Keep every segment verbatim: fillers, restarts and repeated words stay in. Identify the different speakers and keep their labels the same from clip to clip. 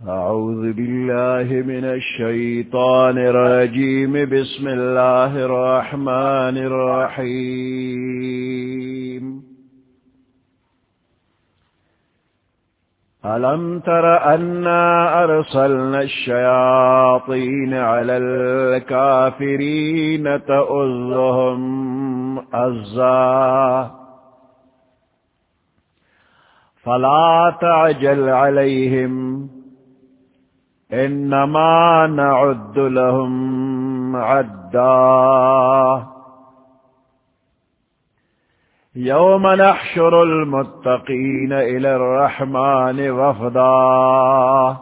Speaker 1: أعوذ بالله من الشيطان الرجيم. بسم الله الرحمن الرحيم. ألم تر أنا أرسلنا الشياطين على الكافرين تؤذهم أزا فلا تعجل عليهم انما نعد لهم عدا يوم نحشر المتقين الى الرحمن وفدا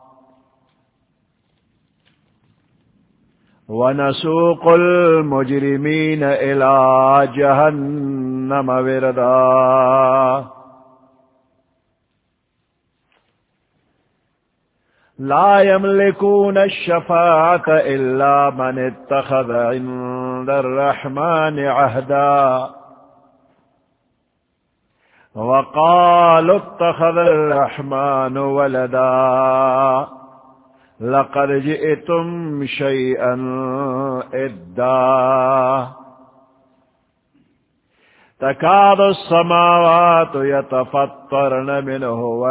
Speaker 1: ونسوق المجرمين الى جهنم وردا لا يملكون الشفاعة إلا من اتخذ عند الرحمن عهدا وقالوا اتخذ الرحمن ولدا لقد جئتم شيئا إدا تكاد السماوات يتفطرن منه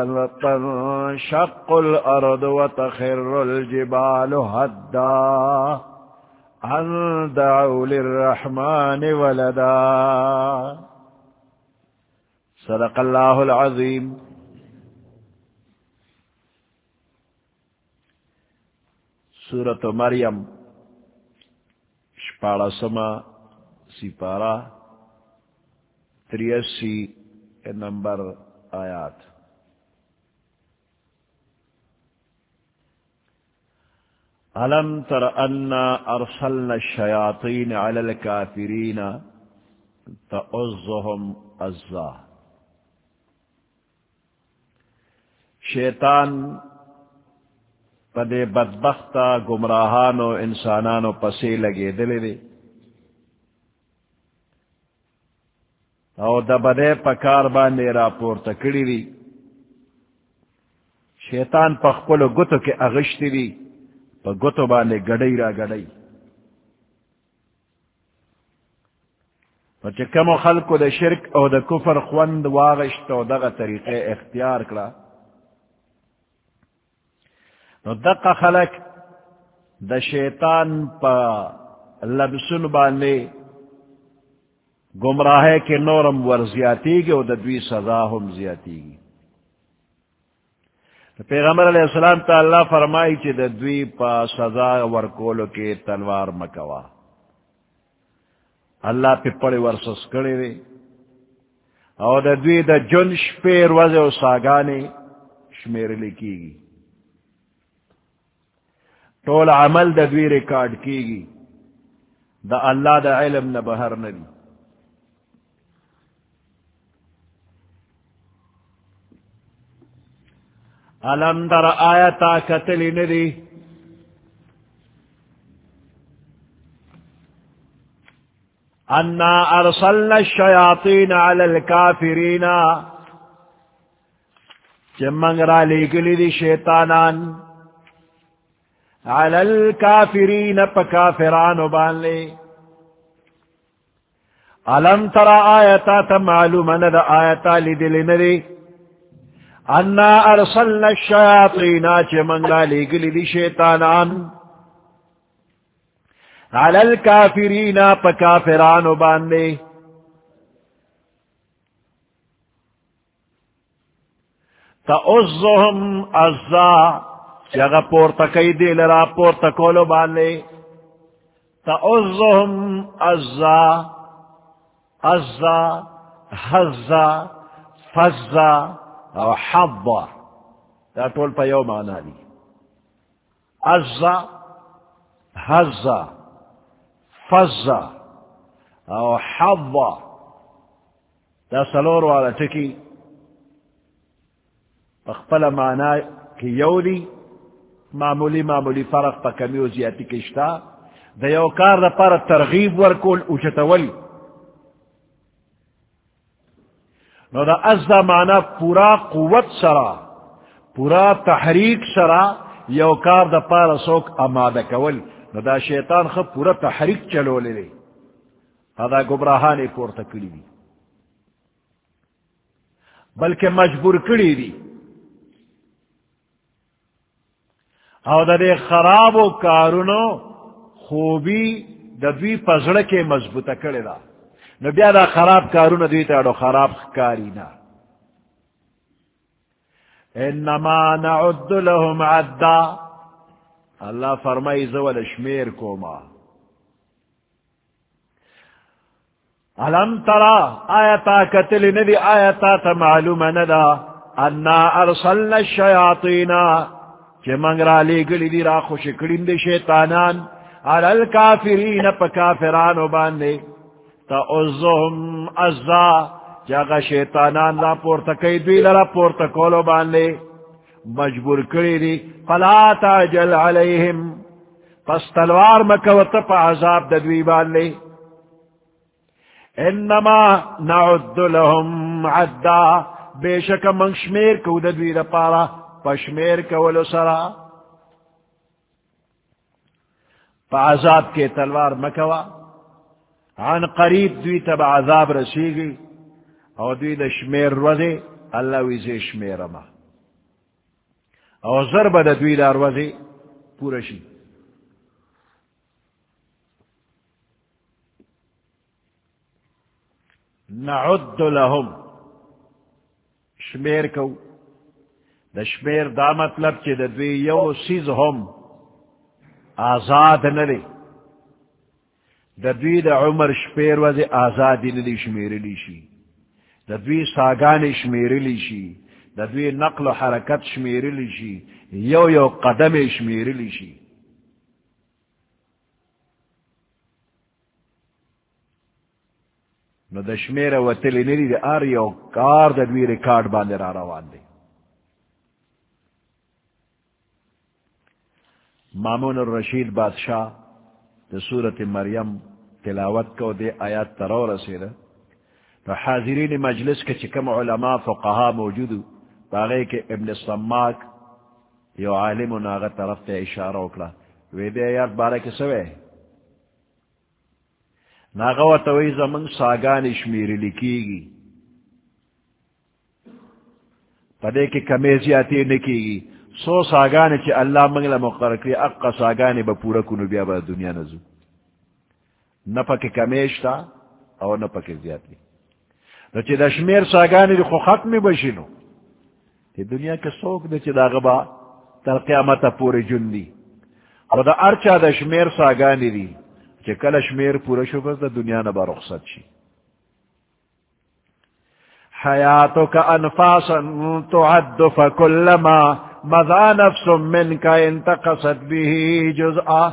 Speaker 1: وتنشق الأرض وتخر الجبال هدا أن دعوا للرحمن ولدا. صدق الله العظيم. سورة مريم شپارسما سپارہ تریاسی نمبر آیات. ألم تر أنا أرسلنا الشياطين على الكافرين تؤذهم أزا. شیطان پدے بدبختہ گمراہانو انسانانو پسے لگے دلے دے او دا بدے پکار باندے راپور تکڑی دی. شیطان پخپلو گتو کے اغشتی دی پا گتو باندے گڑی را گڑی. پچے کمو خلقو دا شرک او دا کفر خوند واغشت او دا طریقے اختیار کلا. نو دقا خلق دا شیطان پا لبسن باندے گمراہے کے نورم ور زیاتی گی اور دوی سزا ہم زیاتی گی. پیغمبر علیہ السلام تا اللہ فرمائی چی دوی پا سزا ورکولو کے تلوار مکوا. اللہ پی پڑی ورسس کڑی وی اور دوی دا جن شپیر وز و ساگانے شمیر لکی گی. طول عمل دا دوی ریکارڈ کی گی. دا اللہ دا علم نہ بہر نبی. علم در آیتا کتلی ندی انا ارسلنا الشیاطین علی الکافرین چمنگ را لگلی دی شیطانان علی الکافرین پا کافران بان لے. علم تر آیتا تا معلوم ند آیتا لدلی ندی انا ارسلنا الشیاطین چه منگا لگلی دی شیطانان علی الکافرین پا کافرانو باندے تأذهم ازا چگا پورتکی دیل را پورتکولو باندے تأذهم ازا ازا حزا فزا او حضا دا طول پا یو معنی دی. ازا حزا فزا او حضا دا سلور والا ٹکی اخپل معنی کی یو دی. معمولی معمولی فرق پا کمیو زیادی کشتا دا یو کار دا پر ترغیب ورکول اوچتولی نو دا از دا معنی پورا قوت سرا پورا تحریک سرا یو کار دا پارا سوک امادہ کول نو دا شیطان خب پورا تحریک چلو لے لے ادا گمراہانے پورتا کری دی بلکہ مجبور کری دی او دا دے خراب و کارونو خوبی دا دوی پزڑ کے مضبوطہ کرے دا نو بیا دا خراب کارونو دوی تا دو خراب کاری نا انما نعد لهم عدا اللہ فرمائی زول شمیر کو ما علم ترا آیتا قتل ندی آیتا تا معلوم ندا انا ارسلنا الشیاطین چه منگرا لے گلی دی را خوش کرین دی شیطانان علی الکافرین پا کافرانو باندے تا عزهم عزا جاگا شیطانان را پورتا کئی دوی لرا پورتا کولو باندے مجبور کری دی فلا تعجل علیہم پس تلوار مکوتا پا عذاب دوی باندے انما نعد لهم عدا بے شک من شمیر کو دوی دا پارا پشمیر کولو سرا پا عذاب کے تلوار مکوا عن قریب دوی تب عذاب رسیگی او دوی دا شمیر روزے اللہ ویزے شمیر اما او ضرب دا دوی دا روزے پورشی نعد لهم شمیر کو دا شمیر دا مطلب چی دا دوی یو سیز ہم آزاد نلے دا دوی دا عمر شپیر وزی آزادی نلی شمیری لیشی دا دوی ساگانی شمیری لیشی دا دوی نقل و حرکت شمیری لیشی یو یو قدم شمیری لیشی نو دا شمیر وطلی نلی دا آر یو کار دا دوی ریکارڈ باندے را روان دے مامون الرشید بادشاہ دا سورت مریم تلاوت کو دے آیات ترو رسیدہ تو حاضرین مجلس کے چکم علماء فقہا موجودو باغے کے ابن السماک یو عالم ناغا طرف تے اشارہ اکلا ویدے آیات بارہ کے سوے ناغا و توی زمن ساگان شمیری لکی گی پدے کے کمیزیاتی نکی گی سو ساگانی چی اللہ منگلہ مقرر کری اقا ساگانی با پورا کنو بیا با دنیا نزو نپا کے کمیشتا او نپا کے زیادی نو چی دا شمیر ساگانی دی خو ختمی بشینو تی دنیا کے سوک دی چی دا غبا تر قیامتا پوری جن دی او دا ارچا دا شمیر ساگانی دی چی کل شمیر پورا شو بس دا دنیا نبا رخصت شی حیاتو کا انفاسا تعد فکلما مذا نفس من کا انتقصت بھی جزءا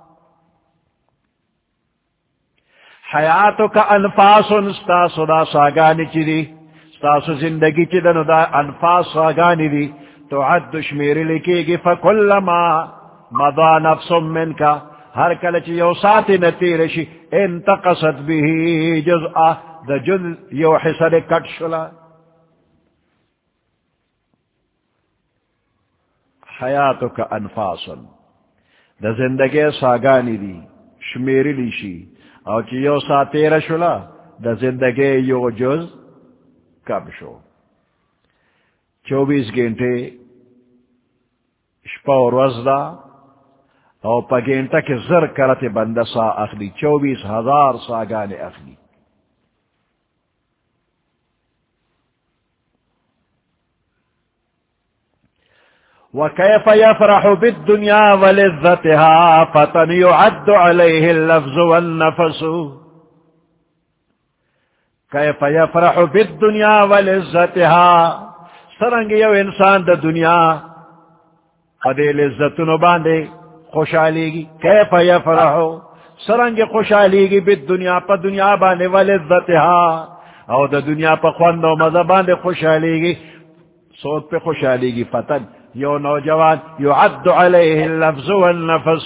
Speaker 1: حیاتو کا انفاس ستاسو دا ساگانی چی دی ستاسو زندگی چی دنو دا انفاس ساگانی دی تو عد شمیر لکی گی فکلما مذا نفس من کا ہر کلچ یو ساتی نتیرشی انتقصت بھی جزءا دا جز یو حصر کٹ شلا حیاتو کا انفاسن دا زندگی ساگانی دی شمیری لیشی او چی یو سا تیرہ شلا دا زندگی یو جز کم شو چوبیس گھنٹے شپا و روز دا او پا گھنٹا کے زر کرت بندہ سا اخلی چوبیس ہزار ساگانی اخلی وكيف يفرح بالدنيا ولذتها فتن يعد عليه اللفظ والنفس كيف يفرح بالدنيا ولذتها سرنگ یو انسان دا دنیا قدے لذتنو باندے خوشحالیگی كيف يفرح سرنگ خوشحالیگی بالدنیا پا دنیا باندے ولذتها او دا دنیا پا خوندو مزا باندے خوشحالیگی صوت پہ خوشحالیگی فتن یو نوجوان یعد علیہ اللفظ والنفس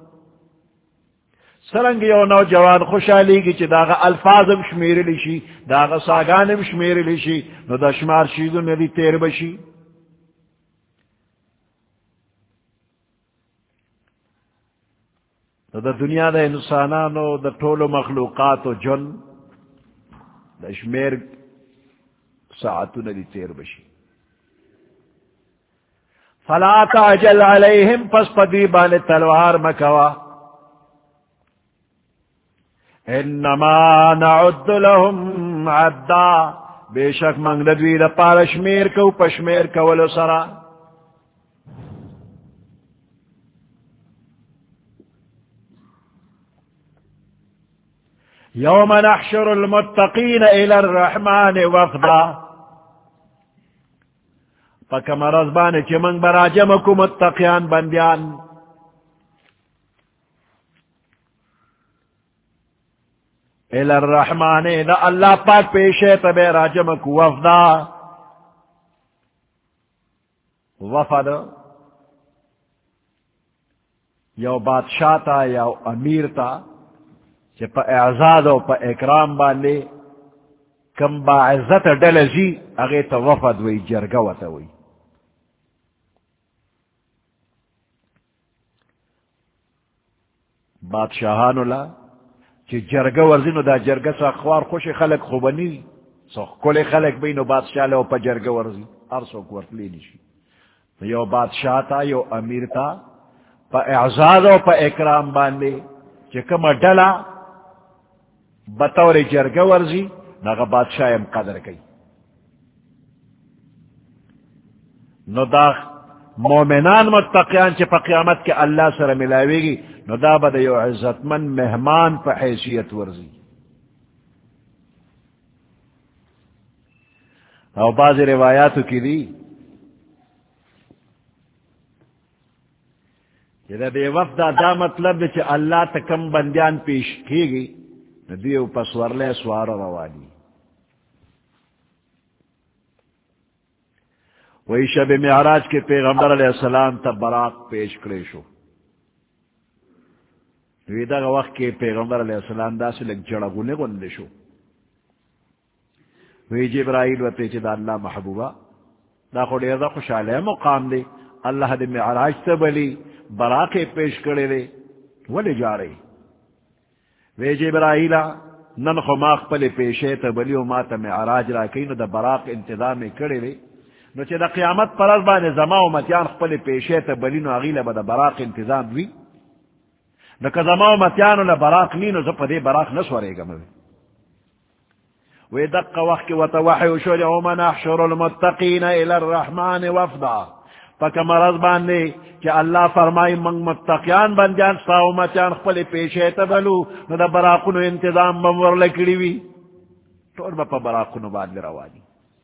Speaker 1: سرنگ یو نوجوان خوشحالی کی چی داغا الفاظم شمیر لیشی داغا ساگانم شمیر لیشی نو دا شمار شیدو ندی تیر بشی دا دنیا دا انسانانو دا طول مخلوقات و جن دا شمیر ساعتو ندی تیر بشی فلا تعجل علیہم پس پدی بان تلوار مکوا انما نعد لهم عدا بے شک منگ ندوی دا پار شمیر کو پشمیر کولو سرا یوم نحشر المتقین الى الرحمن وفدا پکا مرض بانے چی منگ براجم کو متقیان بندیان الى الرحمن دا اللہ پاک پیشے تبے راجم کو وفدا وفد یو بادشاہ تا یو امیر تا چی پا اعزاد و پا اکرام باندے کم با عزت ڈلزی اغیتا وفد وی جرگوتا وی بادشاہانو لا چی جرگا ورزینو دا جرگا سا خوار خوش خلق خوبنی سا کل خلق بینو بادشاہ لے و پا جرگا ورزی ارسو کورتلی نشی یو بادشاہ تا یو امیر تا پا اعزاد و پا اکرام باندے چی کم ڈلا بطور جرگا ورزی ناغا بادشاہ ام قدر کئی نو دا مومنان متقیان چی پا قیامت کے اللہ سر ملاوی گی نو دا با دا یو عزت من مہمان پا حیثیت ورزی او بعض روایاتو کی دی کہ دا دے وفد دا مطلب دے چی اللہ تکم بندیان پیش کی گی دیو پسورلے سوار روانی وہی شب معراج کے پیغمبر علیہ السلام تا براق پیش کرے شو ویدہ کا وقت کے پیغمبر علیہ السلام دا سے لگ جڑا گنے گندے شو وی جبرائیل و تیچے دا اللہ محبوبہ دا خود ایدہ خوشحالے مقام دے اللہ دے معراج تا بلی براق پیش کرے دے ولی جا رہی وی جبرائیل نن خو ماخ پلے پیشے تا بلیو ما تا معراج را کئی نو دا براق انتظام کرے دے نو چے دا قیامت پر از بانے زما و متیان خپلے پیشے تا بلی نو اغیل با دا براق انتظام وی نو که زما و متیانو لبراق نی نو زپا دے براق نسورے گا موی وی دق وقت کی وطوحی شو یوم نحشر المتقین الى الرحمن وفدا پاکا مرض باندے کہ اللہ فرمائی منگ متقیان بندیان ساو متیان خپل پیشے تبلو نو دا براقنو انتظام بمور لکڑی وی طور با پا براقنو بعد لروانی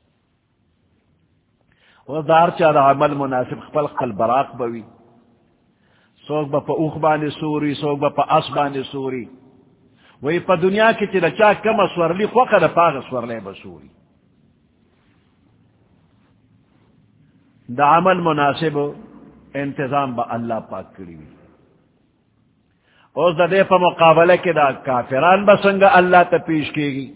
Speaker 1: و دار چا دا عمل مناسب خپل خپل براق بوی سوک با پا اوخ باندے سوری سوک با پا اس باندے سوری وی پا دنیا کی چی دا چا کم سورلی خوکا دا پاغ سورلے بسوری دا عمل مناسب انتظام با اللہ پاک کری وی اوز دا دے پا مقابلہ کے دا کافران بسنگا اللہ تا پیش کی گی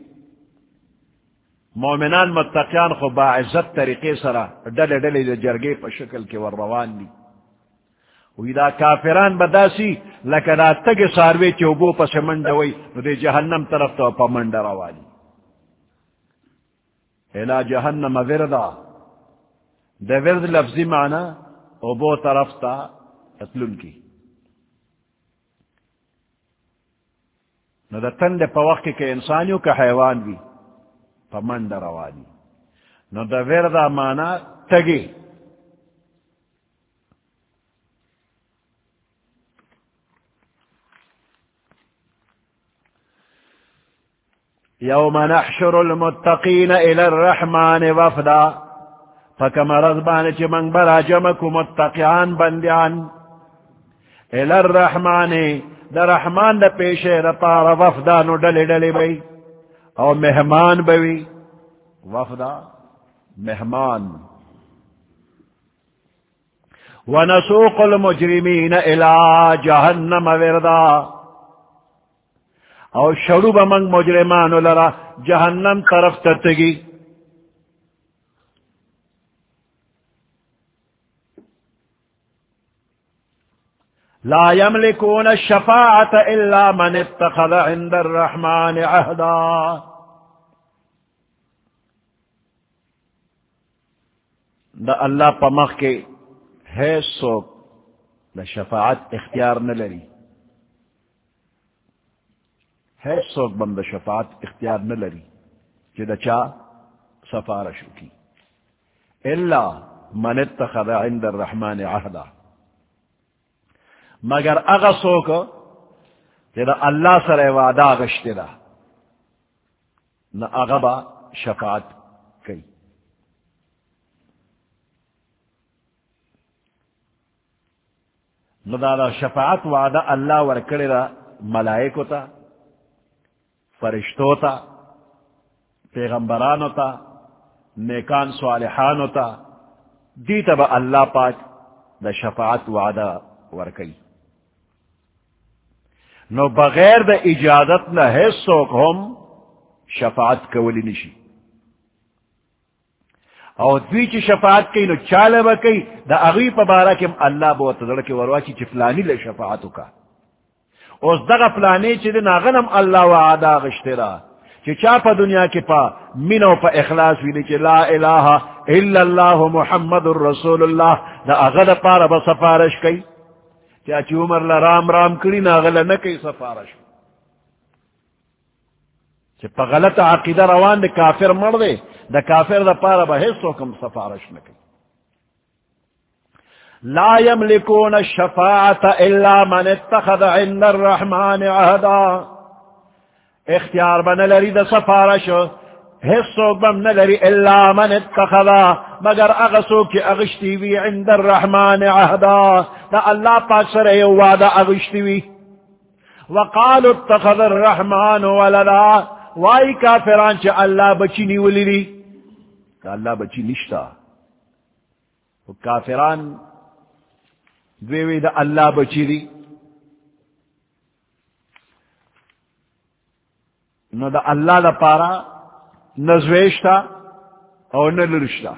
Speaker 1: مومنان متقیان خو با عزت طریقے سرا ڈل ڈل دا جرگے پا شکل کے ور روان دی وی دا کافران بداسی لکہ دا تگ ساروے چوبو پا سمندوی نو دے جہنم طرف تو پا مند روانی الہ جہنم وردا دا ورد لفظی معنی اوبو طرف تا اتلن کی نو دا تند پا وقت کے انسانیوں کا حیوان بھی پا مند روانی نو دا وردا معنی تگی یوم نحشر المتقین الى الرحمن وفدا فکم رضبان چی منگ برا جمکو متقیان بندیان الى الرحمن دا رحمان دا پیشے دا پارا وفدا نو ڈلی ڈلی بی او مہمان بی وفدا مہمان ونسوق المجرمین الى جہنم وردا او شروع بمنگ مجرمانو لرا جہنم طرف ترتگی لا يملكون الشفاعة الا من اتخذ عند الرحمن عهدا. دا اللہ پمخ کے ہے سوک دا شفاعت اختیار نہ لری، ہے سوک بم دا شفاعت اختیار نہ لری کہ دا چا سفارشو کی، الا من اتخذ عند الرحمن عہدا، مگر اغا سوک کہ دا اللہ سر وعدہ غشتے دا نہ اغبا شفاعت کی. نہ دا شفاعت وعدہ اللہ ورکڑے دا ملائکو تا، فرشتو تا، پیغمبرانو تا، نیکان صالحانو تا، دیتا با اللہ پاک دا شفاعت وعدہ ورکی. نو بغیر دا اجازت نہ ہے سوک ہم شفاعت کولی نشی، او دوی چی شفاعت کئی نو چالے با کئی دا اغوی پا بارا کم اللہ با تدرکی ورواچی چی فلانی لے شفاعتو کا، اوز دغا فلانی چی دن آغنم اللہ وعدا غشتی را چی چا پا دنیا کی پا منو پا اخلاص ویلی چی لا الہ الا اللہ محمد الرسول اللہ دا اغد پارا با سفارش کئی، چا چی عمر لرام رام کری نا اغلا نکی سفارش، چی پا غلط عقیدہ روان دا کافر مر دے دا کافر دا پارا با حصو کم سفارش نکی. لا يملكون الشفاعة الا من اتخذ عند الرحمن عهدا، اختیار بن لری دا سفارش حصو بم نلری الا من اتخذ مگر اغسو کی اغشتی وی عند الرحمن عهدا دا اللہ پاک سر ایو وعدا اغشتی وی. وقالوا اتخذ الرحمن ولدا، وائی کافران چا اللہ بچی نیولی لی، کہ اللہ بچی نشتا. کافران دویوی دا اللہ بچی دی، نو دا اللہ دا پارا نزویشتا او نلرشتا.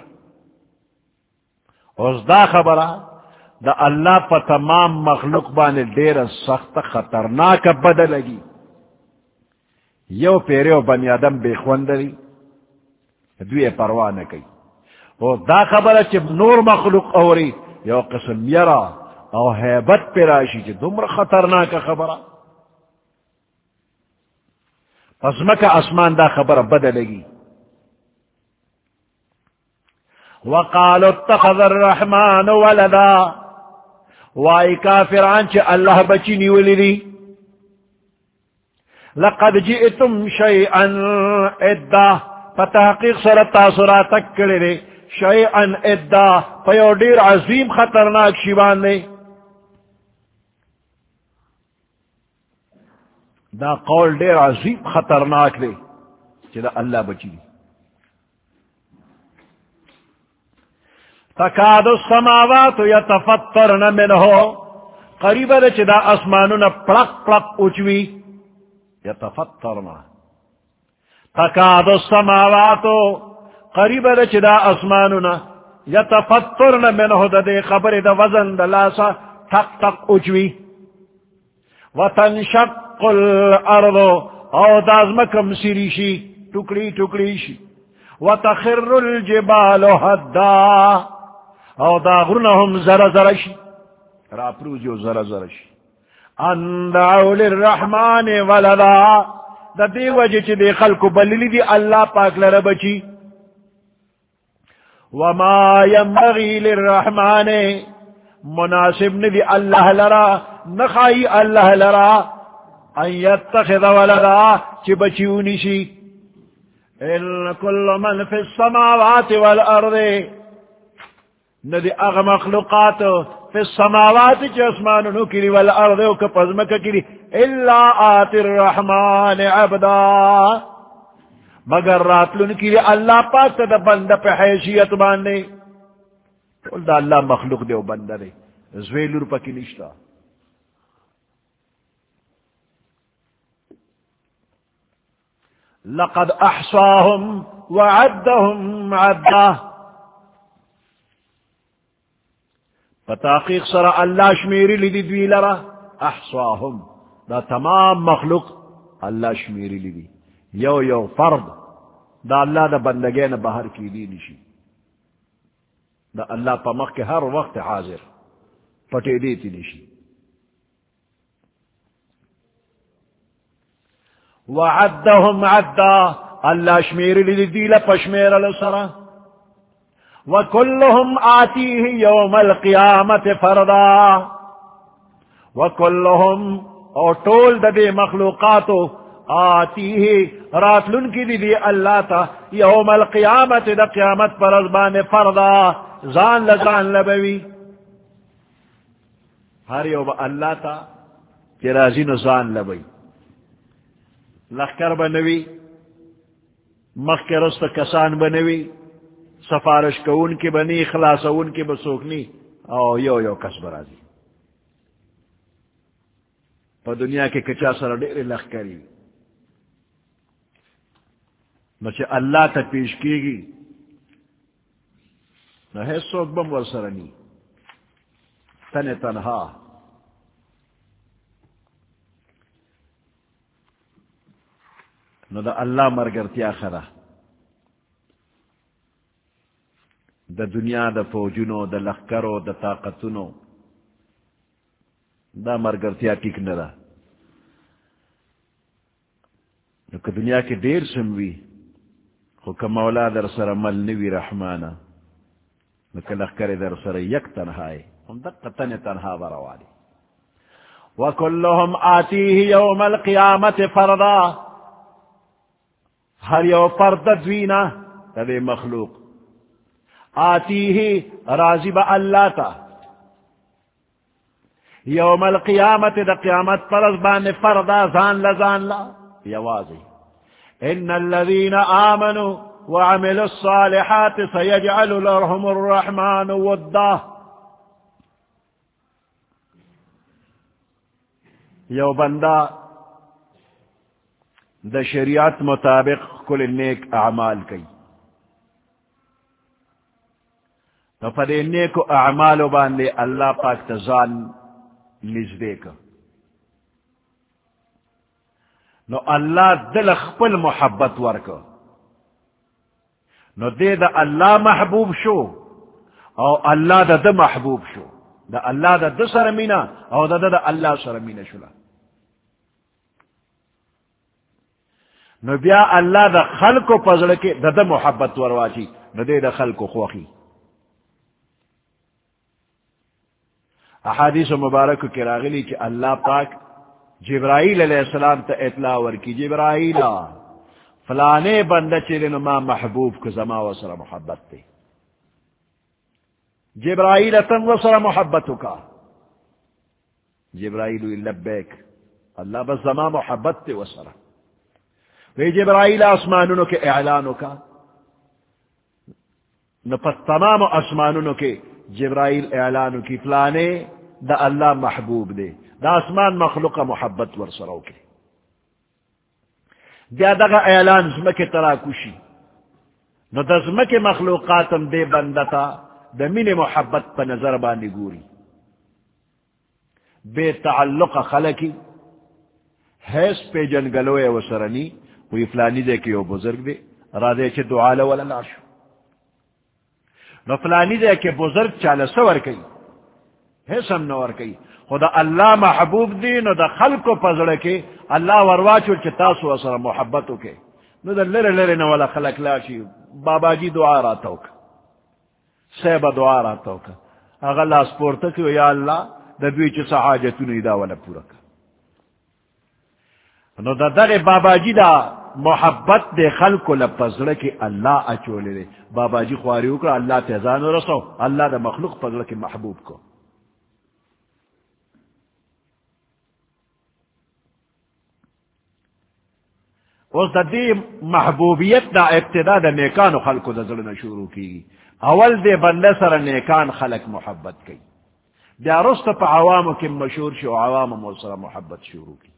Speaker 1: اوز دا خبرہ دا اللہ پا تمام مخلوق بانے دیر سخت خطرناک بدل لگی. یو پیرے و بنی آدم بے خوندری دوی پرواہ نہ کئی، او دا خبر چی نور مخلوق اوری یو قسم یرا او حیبت پیراشی چی دمر خطرناک خبر. پس مکہ اسمان دا خبر بدلگی. وقالوا اتخذ الرحمن ولدا، وائی کافران چی اللہ بچی نیولی دی. لقد جئتم شیئا ادا، فتحقیق سر تاثرات کرے دے شیئا ادا پیو دیر عظیم خطرناک شیبان دے. دا قول دیر عظیم خطرناک دے چلا اللہ بچی دی. تکاد السماوات یتفطرن منہ، قریب دے چلا اسمانون پلک پلک اچوی، یتفطرن. تکاد السماوات قریب دے چلا اسمانون یتفطرن منہ، دا دے خبر دا وزن دا لاسا تک تک اچوی. وتنشق الارض، او دازمکم سریشی ٹکڑی ٹکڑی شی. وتخر الجبال هدا، او داغرنهم زر زرشی راپروجو زر زرشی. ان دعو للرحمن ولدا، دا دی وجہ چی دی خلق بللی دی اللہ پاک لربچی. وما ينبغي للرحمن، مناسب ندی اللہ لرا، نخائی اللہ لرا ان يتخذ ولدا چی بچیونی شی. ان کل من فی السماوات والارض، ندی اغ مخلوقات فی السماوات چی اسمانونو کری والارض و کپزمک کری الا آت الرحمن عبدا، مگر راتلن کری اللہ پاک تا بند پہ حیثیت باندے. قل دا اللہ مخلوق دے و بند دے زویلور پکی نشتا. لقد احصاهم وعدهم عدا، فتحقیق سر اللہ شمیری لی دوی لرا احصاهم دا تمام مخلوق اللہ شمیری لی دی یو یو فرد دا اللہ دا بندگین بہر کی دی نشی دا اللہ پا مخ کے ہر وقت حاضر پٹے دیتی نشی وعدهم عدا اللہ شمیری لی دی لپشمیر لسرا وكلهم آتيه يوم القيامة فردا وكلهم او طول دے مخلوقاتو آتيه راتلن کی دی, دی اللہ تا يوم القيامة دا قیامت پر ازبان فردا زان لزان لبوی ہر یو با اللہ تا ترازین زان لبوی لخکر بنوی مخکرست کسان بنوی سفارش کو ان کی بنی اخلاص ان کی بسوکنی او یو یو کس برازی پا دنیا کے کچا سر ڈیر لخ کری نچے اللہ تا پیش کی گی نہ ہے سوک بم ورسرنی تن تنہا نہ دا اللہ مرگرتیا خرا دا دنیا دا فوجنو دا لخکرو دا طاقتنو دا مرگرتیا ٹک ندا کہ دنیا کے دیر سموی خو کہ مولا در سر مل نوی رحمانا کہ لخکر در سر یک تنہائی ہم دقا تن تنہا بروالی وکلہم آتیہ یوم القیامت فردا ہر یو فرد دوینا تدے مخلوق آتیہ راضی با اللہ تا یوم القیامت دا قیامت پر ازبان فردا زان لزان لا یوازی ان الذین آمنوا وعملوا الصالحات سیجعل لهم الرحمن ودا یو بندہ دا شریعت مطابق کل نیک اعمال کی تو پدے نیک اعمال باندے اللہ پاک تزان نزدے کا نو اللہ دل خپل محبت ورکا نو دے دا اللہ محبوب شو او اللہ دا دا محبوب شو دا اللہ دا دا سرمینا او دا دا دا اللہ سرمینا شلا نو بیا اللہ دا خلق و پزڑ کے دا دا محبت ورواچی نو دے دا خلق و خوخی احادیث مبارک کی راغلی کہ اللہ پاک جبرائیل علیہ السلام تا اطلاع ورکی جبرائیل فلانے بندہ چلن ما محبوب کو زما وسر محبت تے جبرائیل تن وسر محبتو کا جبرائیل لبیک اللہ بس زما محبت تے وسر وی جبرائیل آسمانونو کے اعلانو کا نپت تمام آسمانونو کے جبرائیل اعلانو کی فلانے دا اللہ محبوب دے دا آسمان مخلوق محبت ورسرو کے دیا دا اعلان زمک تراکوشی نو دا زمک مخلوقاتم دے بندتا دا من محبت پا نظر بانی گوری بے تعلق خلقی حیث پہ جنگلوے وسرنی کوئی فلانی دے کہ وہ بزرگ دے را دے چھے دعا لولا لاشو نو فلانی دے کہ بزرگ چالا سور کئی حسم نور کئی خدا اللہ محبوب دی نو دا خلق و پزڑ کے اللہ ورواچو چھ تاسو اثر محبتو کے نو دا لر لر نوالا خلق لاشی بابا جی دعا راتاو کا سیبا دعا راتاو کا اگر لاس پورتا کیو یا اللہ دا دوی چھ سحاجتو نی دا والا پورا کا نو دا دا بابا جی دا محبت دے خلق و لپزڑ کے اللہ اچولے دے بابا جی خواری اکرا اللہ تیزان رسو اللہ دا مخلوق پزڑ کے محبوب کو اس دا دی محبوبیت دا ابتدا دا نیکان خلق دا ظلم شروع کی اول دے بندے سر نیکان خلق محبت کی بیا رست پا عوام کی مشہور شو عوام موسر محبت شروع کی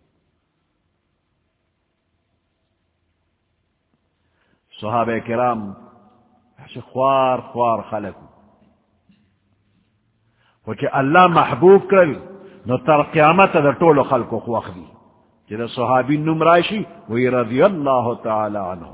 Speaker 1: صحابہ کرام خوار خوار خلق وچے اللہ محبوب کرل نو تر قیامت دا طول خلق و خوخ دی چی دا صحابی نمراشی وی رضی اللہ تعالی عنہ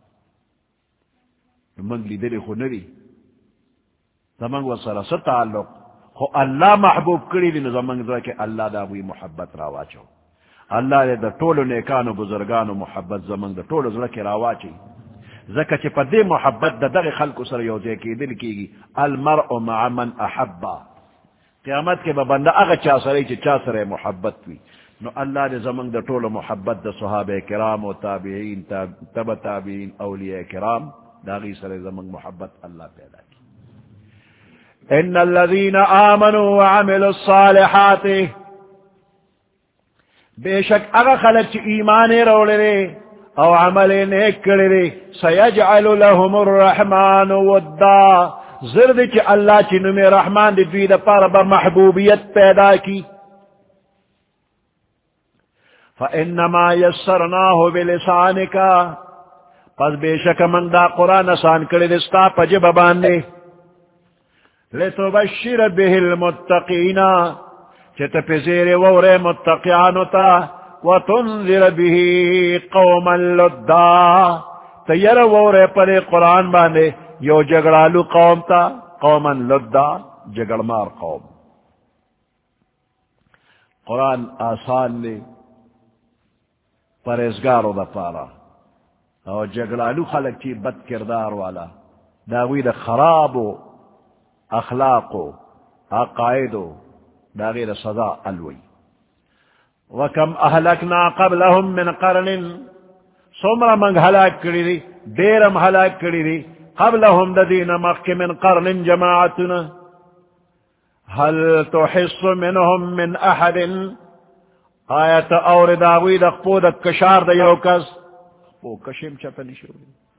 Speaker 1: منگ لی دلی خو نری زمانگ و سرس تعلق خو اللہ محبوب کری دی نو زمانگ دا کہ اللہ دا وی محبت راواچو اللہ دے دا طول نیکانو بزرگانو محبت زمانگ دا طول زرکی راواچی زکا چی پا دے محبت دا دغی خلق سر یوزے کی دل کی گی المرء مع من احبا قیامت کے بندہ اگر چا سرے چی چا سرے محبت وی نو اللہ دے زمانگ دا طول محبت دا صحابہ کرام و تابعین تب تابعین اولیاء کرام داغی سرے زمانگ محبت اللہ پیدا کی ان الذین آمنوا وعملوا الصالحات بے شک اگر خلق چی ایمانے روڑے رے او عمل نیک کرے رے سیجعل لهم الرحمن ودا زرد چی اللہ چی نمی رحمان دی دوی دا پار با محبوبیت پیدا کی فَإِنَّمَا يَسَّرْنَاهُ بِلِسَانِكَ پس بے شک من دا قرآن آسان کرے دستا پجب باندے لِتُبَشِّرَ بِهِ الْمُتَّقِينَ چت پزیر وورے متقیانو تا وَتُنذِرَ بِهِ قَوْمًا لُدَّا تیر وورے پر قرآن باندے یو جگڑالو قوم تا قوما لدا جگڑمار قوم قرآن آسان لے پرہیزگارو دا پارا اور جگڑالو خلق کی بد کردار والا داوی دا خرابو اخلاقو عقائدو داوی دا صدا الوی وکم اہلکنا قبلهم من قرن سمر منگ ہلاک کری دی دیرم ہلاک کری دی قبلهم ددین مخ من قرن جماعتنا هل تحس منهم من احد آیت اور داوی دا خپو دا کشار دا یو کس خپو کشیم چپلی شروع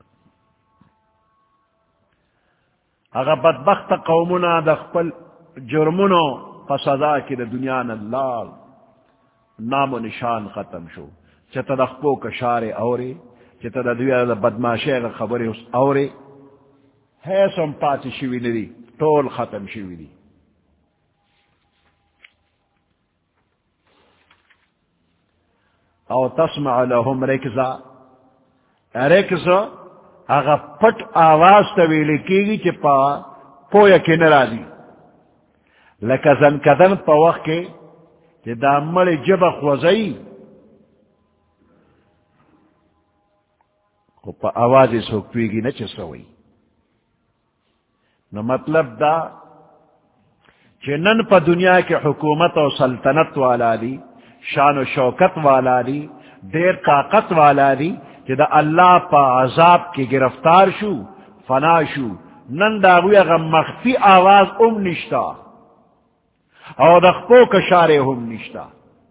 Speaker 1: اگا بدبخت قومنا دا خپل جرمونو فسدا کی دا دنیا نلال نام و نشان ختم شو چتا دا خپو کشار اوری چتا دا دویا دا بدماشی دا خبری اوری ہے سم پاتی شوی ندی طول ختم شوی دی او تسمع لهم رکزا رکزا اگا پٹ آواز تویلی کیگی چی پا پویا کی نرا دی لکزن کدن پا وقت کے چی دا مل جب خوزئی کو پا آوازی سوکتویگی نچی سوئی نو مطلب دا چی نن پا دنیا کے حکومت و سلطنت والا دی شان و شوکت والا دی دیر طاقت والا دی کہ دا اللہ پا عذاب کی گرفتار شو فنا شو نن داوی اغا مخفی آواز ام نشتا او دخپو کشارے ہم نشتا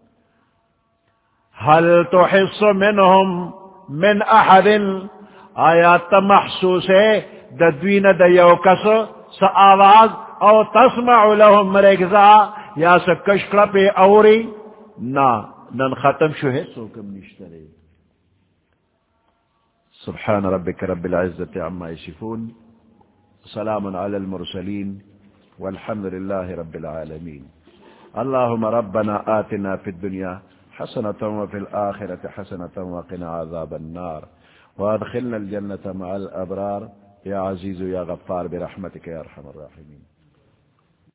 Speaker 1: حل تحس منهم من احد آیات محسوس ہے دا دوین دا یوکس سا آواز او تسمع لهم رکزا یا سا کشکڑا پہ اوری نا نن ختم شو ہے سوکم نشترے سبحان ربك رب العزة عما يصفون سلام على المرسلين والحمد لله رب العالمين اللهم ربنا آتنا في الدنيا حسنة وفي الآخرة حسنة وقنا عذاب النار وادخلنا الجنة مع الأبرار يا عزيز يا غفار برحمتك يا أرحم الراحمين